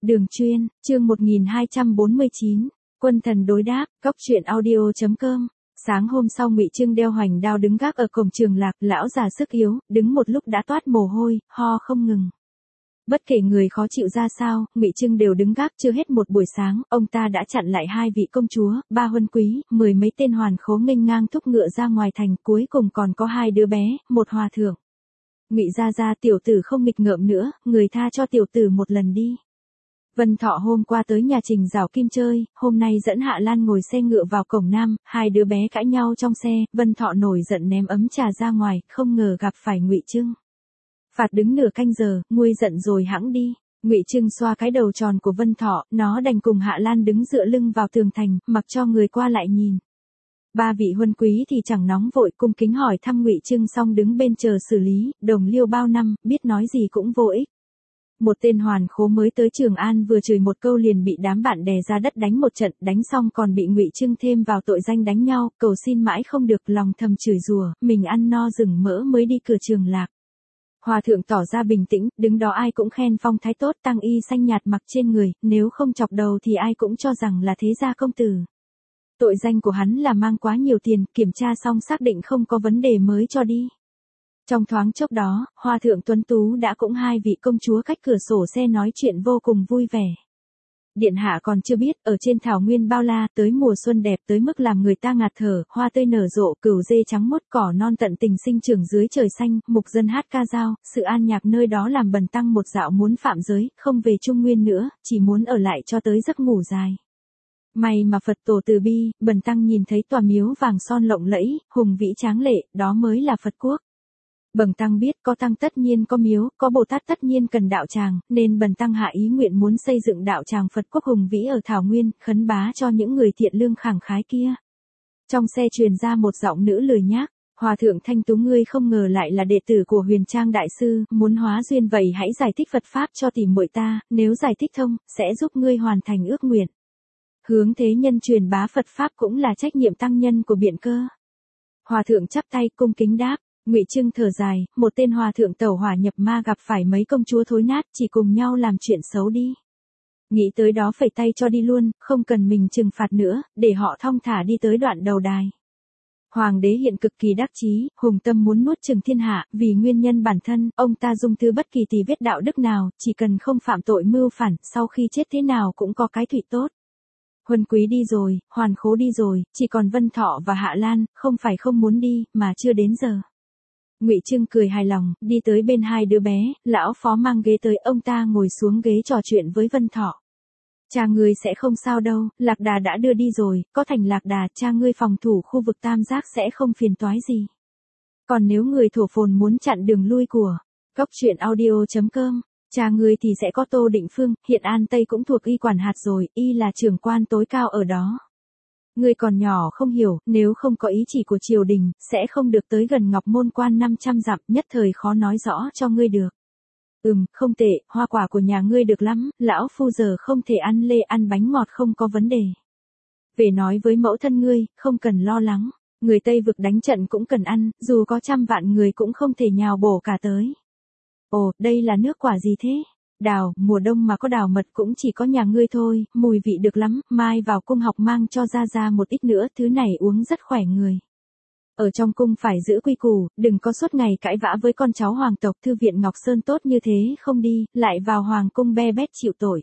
Đường chuyên, chương 1249, quân thần đối đáp, góc truyện audio.com. Sáng hôm sau Ngụy Trưng đeo hoành đao đứng gác ở cổng Trường Lạc, lão già sức yếu, đứng một lúc đã toát mồ hôi, ho không ngừng. Bất kể người khó chịu ra sao, Ngụy Trưng đều đứng gác chưa hết một buổi sáng, ông ta đã chặn lại 2 vị công chúa, 3 huân quý, 10 mấy tên hoàn khố nghênh ngang thúc ngựa ra ngoài thành, cuối cùng còn có 2 đứa bé, 1 hòa thượng. Ngụy gia tiểu tử không nghịch ngợm nữa, người tha cho tiểu tử một lần đi. Vân Thọ hôm qua tới nhà Trình Giảo Kim chơi, hôm nay dẫn Hạ Lan ngồi xe ngựa vào cổng Nam, 2 đứa bé cãi nhau trong xe, Vân Thọ nổi giận ném ấm trà ra ngoài, không ngờ gặp phải Ngụy Trưng. Phạt đứng nửa canh giờ, nguôi giận rồi hẵng đi. Ngụy Trưng xoa cái đầu tròn của Vân Thọ, nó đành cùng Hạ Lan đứng dựa lưng vào tường thành, mặc cho người qua lại nhìn. 3 vị huân quý thì chẳng nóng vội, cung kính hỏi thăm Ngụy Trưng xong đứng bên chờ xử lý, đồng liêu bao năm, biết nói gì cũng vô ích. Một tên hoàn khố mới tới Trường An vừa chửi một câu liền bị đám bạn đè ra đất đánh một trận, đánh xong còn bị Ngụy Trưng thêm vào tội danh đánh nhau, cầu xin mãi không được, lòng thầm chửi rủa, mình ăn no rừng mỡ mới đi cửa Trường Lạc. Hòa thượng tỏ ra bình tĩnh, đứng đó ai cũng khen phong thái tốt, tăng y xanh nhạt mặc trên người, nếu không chọc đầu thì ai cũng cho rằng là thế gia công tử. Tội danh của hắn là mang quá nhiều tiền, kiểm tra xong xác định không có vấn đề mới cho đi. Trong thoáng chốc đó, Hòa thượng tuấn tú đã cũng 2 vị công chúa cách cửa sổ xe nói chuyện vô cùng vui vẻ. Điện hạ còn chưa biết, ở trên thảo nguyên bao la, tới mùa xuân đẹp tới mức làm người ta ngạt thở, hoa tươi nở rộ, cửu dê trắng mốt, cỏ non tận tình sinh trưởng dưới trời xanh, mục dân hát ca dao, sự an nhạc nơi đó làm Bần tăng một dạo muốn phạm giới, không về Trung Nguyên nữa, chỉ muốn ở lại cho tới giấc ngủ dài. May mà Phật tổ từ bi, Bần tăng nhìn thấy tòa miếu vàng son lộng lẫy, hùng vĩ tráng lệ, đó mới là Phật quốc. Bần tăng biết có tăng tất nhiên có miếu, có Bồ Tát tất nhiên cần đạo tràng, nên Bần tăng hạ ý nguyện muốn xây dựng đạo tràng Phật quốc hùng vĩ ở Thảo Nguyên, khấn bá cho những người thiện lương khẳng khái kia. Trong xe truyền ra một giọng nữ lười nhác, Hòa thượng Thanh Tú ngươi không ngờ lại là đệ tử của Huyền Trang Đại Sư, muốn hóa duyên vậy hãy giải thích Phật Pháp cho tỷ muội ta, nếu giải thích thông, sẽ giúp ngươi hoàn thành ước nguyện. Hướng thế nhân truyền bá Phật Pháp cũng là trách nhiệm tăng nhân của Biện Cơ. Hòa thượng chắp tay cung kính đáp. Ngụy Trưng thở dài, một tên hòa thượng tẩu hỏa nhập ma gặp phải mấy công chúa thối nát, chỉ cùng nhau làm chuyện xấu đi. Nghĩ tới đó phẩy tay cho đi luôn, không cần mình trừng phạt nữa, để họ thong thả đi tới đoạn đầu đài. Hoàng đế hiện cực kỳ đắc chí, hùng tâm muốn nuốt chửng thiên hạ, vì nguyên nhân bản thân, ông ta dung thư bất kỳ tì vết đạo đức nào, chỉ cần không phạm tội mưu phản, sau khi chết thế nào cũng có cái thụy tốt. Huân quý đi rồi, hoàn khố đi rồi, chỉ còn Vân Thọ và Hạ Lan, không phải không muốn đi, mà chưa đến giờ. Ngụy Trưng cười hài lòng, đi tới bên 2 đứa bé, lão phó mang ghế tới, ông ta ngồi xuống ghế trò chuyện với Vân Thọ. Cha ngươi sẽ không sao đâu, Lạc Đà đã đưa đi rồi, có thành Lạc Đà, cha ngươi phòng thủ khu vực Tam Giác sẽ không phiền toái gì. Còn nếu người thổ phồn muốn chặn đường lui của góc truyện audio.com, cha ngươi thì sẽ có Tô Định Phương, hiện An Tây cũng thuộc y quản hạt rồi, y là trưởng quan tối cao ở đó. Ngươi còn nhỏ không hiểu, nếu không có ý chỉ của triều đình, sẽ không được tới gần Ngọc Môn Quan 500 dặm, nhất thời khó nói rõ cho ngươi được. Không tệ, hoa quả của nhà ngươi được lắm, lão phu giờ không thể ăn lê ăn bánh ngọt không có vấn đề. Về nói với mẫu thân ngươi, không cần lo lắng, người Tây vực đánh trận cũng cần ăn, dù có 100 vạn người cũng không thể nhào bổ cả tới. Ồ, đây là nước quả gì thế? Đào, mùa đông mà có đào mật cũng chỉ có nhà ngươi thôi, mùi vị được lắm, mai vào cung học mang cho ra một ít nữa, thứ này uống rất khỏe người. Ở trong cung phải giữ quy củ, đừng có suốt ngày cãi vã với con cháu hoàng tộc, thư viện Ngọc Sơn tốt như thế không đi, lại vào hoàng cung be bét chịu tội.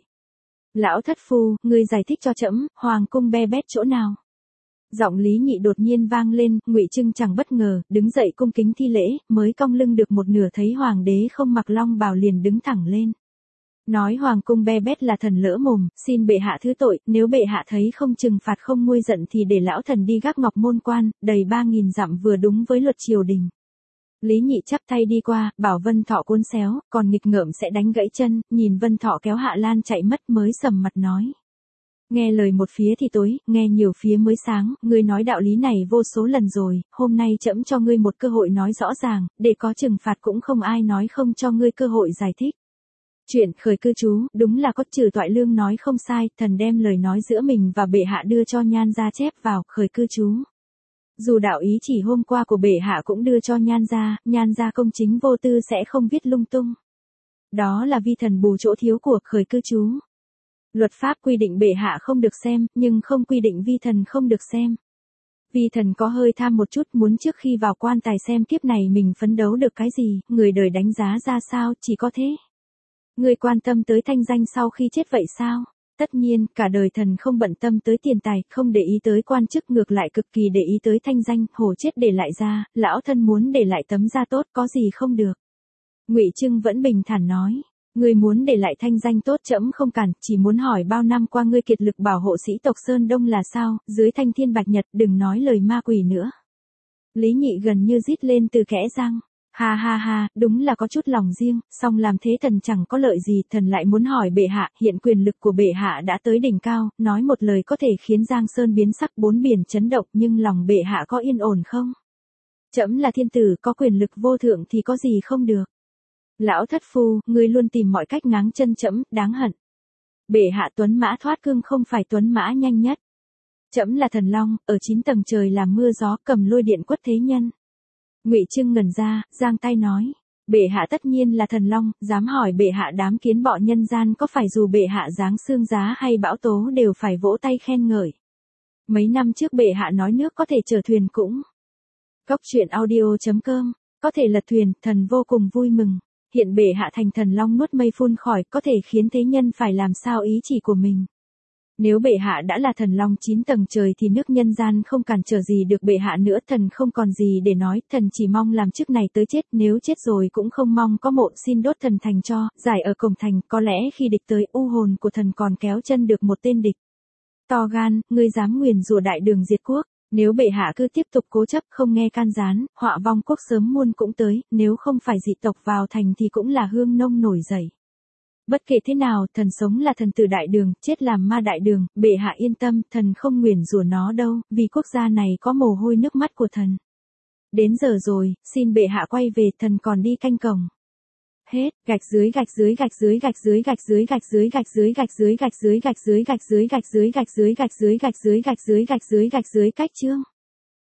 Lão thất phu, ngươi giải thích cho trẫm, hoàng cung be bét chỗ nào? Giọng Lý Nhị đột nhiên vang lên, Ngụy Trưng chẳng bất ngờ, đứng dậy cung kính thi lễ, mới cong lưng được một nửa thấy hoàng đế không mặc long bào liền đứng thẳng lên. Nói hoàng cung be bét là thần lỡ mồm, xin bệ hạ thứ tội, nếu bệ hạ thấy không trừng phạt không nguôi giận thì để lão thần đi gác Ngọc Môn Quan, đầy 3.000 dặm vừa đúng với luật triều đình. Lý Nhị chắp tay đi qua, bảo Vân Thọ cuốn xéo, còn nghịch ngợm sẽ đánh gãy chân, nhìn Vân Thọ kéo Hạ Lan chạy mất mới sầm mặt nói. Nghe lời một phía thì tối, nghe nhiều phía mới sáng, ngươi nói đạo lý này vô số lần rồi, hôm nay trẫm cho ngươi một cơ hội nói rõ ràng, để có trừng phạt cũng không ai nói không cho ngươi cơ hội giải thích. Chuyện khởi cư chú, đúng là có Trừ Toại Lương nói không sai, thần đem lời nói giữa mình và bệ hạ đưa cho Nhan gia chép vào, khởi cư chú. Dù đạo ý chỉ hôm qua của bệ hạ cũng đưa cho Nhan gia công chính vô tư sẽ không viết lung tung. Đó là vi thần bù chỗ thiếu của khởi cư chú. Luật pháp quy định bệ hạ không được xem, nhưng không quy định vi thần không được xem. Vi thần có hơi tham một chút, muốn trước khi vào quan tài xem kiếp này mình phấn đấu được cái gì, người đời đánh giá ra sao, chỉ có thế. Người quan tâm tới thanh danh sau khi chết vậy sao? Tất nhiên, cả đời thần không bận tâm tới tiền tài, không để ý tới quan chức, ngược lại cực kỳ để ý tới thanh danh, hổ chết để lại ra, lão thân muốn để lại tấm da tốt, có gì không được. Ngụy Trưng vẫn bình thản nói. Ngươi muốn để lại thanh danh tốt trẫm không cản, chỉ muốn hỏi bao năm qua ngươi kiệt lực bảo hộ sĩ tộc Sơn Đông là sao, dưới thanh thiên bạch nhật đừng nói lời ma quỷ nữa. Lý Nhị gần như rít lên từ kẽ răng. Ha ha ha, đúng là có chút lòng riêng, song làm thế thần chẳng có lợi gì, thần lại muốn hỏi bệ hạ, hiện quyền lực của bệ hạ đã tới đỉnh cao, nói một lời có thể khiến Giang Sơn biến sắc, bốn biển chấn động, nhưng lòng bệ hạ có yên ổn không? Trẫm là thiên tử, có quyền lực vô thượng thì có gì không được. Lão thất phu, ngươi luôn tìm mọi cách ngáng chân trẫm, đáng hận. Bệ hạ tuấn mã thoát cương không phải tuấn mã nhanh nhất. Trẫm là thần long, ở 9 tầng trời làm mưa gió, cầm lôi điện quất thế nhân. Ngụy Trưng ngẩn ra, giang tay nói, bệ hạ tất nhiên là thần long, dám hỏi bệ hạ đám kiến bọ nhân gian có phải dù bệ hạ giáng xương giá hay bão tố đều phải vỗ tay khen ngợi. Mấy năm trước bệ hạ nói nước có thể chở thuyền cũng. Cốc truyện audio.com, có thể lật thuyền, thần vô cùng vui mừng. Hiện bệ hạ thành thần long nuốt mây phun khỏi, có thể khiến thế nhân phải làm sao ý chỉ của mình. Nếu bệ hạ đã là thần long 9 tầng trời thì nước nhân gian không cản trở gì được bệ hạ nữa, thần không còn gì để nói, thần chỉ mong làm chức này tới chết, nếu chết rồi cũng không mong có mộ xin đốt thần thành cho, giải ở cổng thành, có lẽ khi địch tới, u hồn của thần còn kéo chân được một tên địch. To gan, ngươi dám nguyền rủa đại đường diệt quốc, nếu bệ hạ cứ tiếp tục cố chấp không nghe can gián, họa vong quốc sớm muôn cũng tới, nếu không phải dị tộc vào thành thì cũng là hương nông nổi dậy. Bất kể thế nào, thần sống là thần tử đại đường, chết làm ma đại đường, bệ hạ yên tâm, thần không nguyền rủa nó đâu, vì quốc gia này có mồ hôi nước mắt của thần. Đến giờ rồi, xin bệ hạ quay về, thần còn đi canh cổng. Hết, gạch dưới gạch dưới gạch dưới gạch dưới gạch dưới gạch dưới gạch dưới gạch dưới gạch dưới gạch dưới gạch dưới gạch dưới gạch dưới gạch dưới gạch dưới gạch dưới gạch dưới gạch dưới cách chương.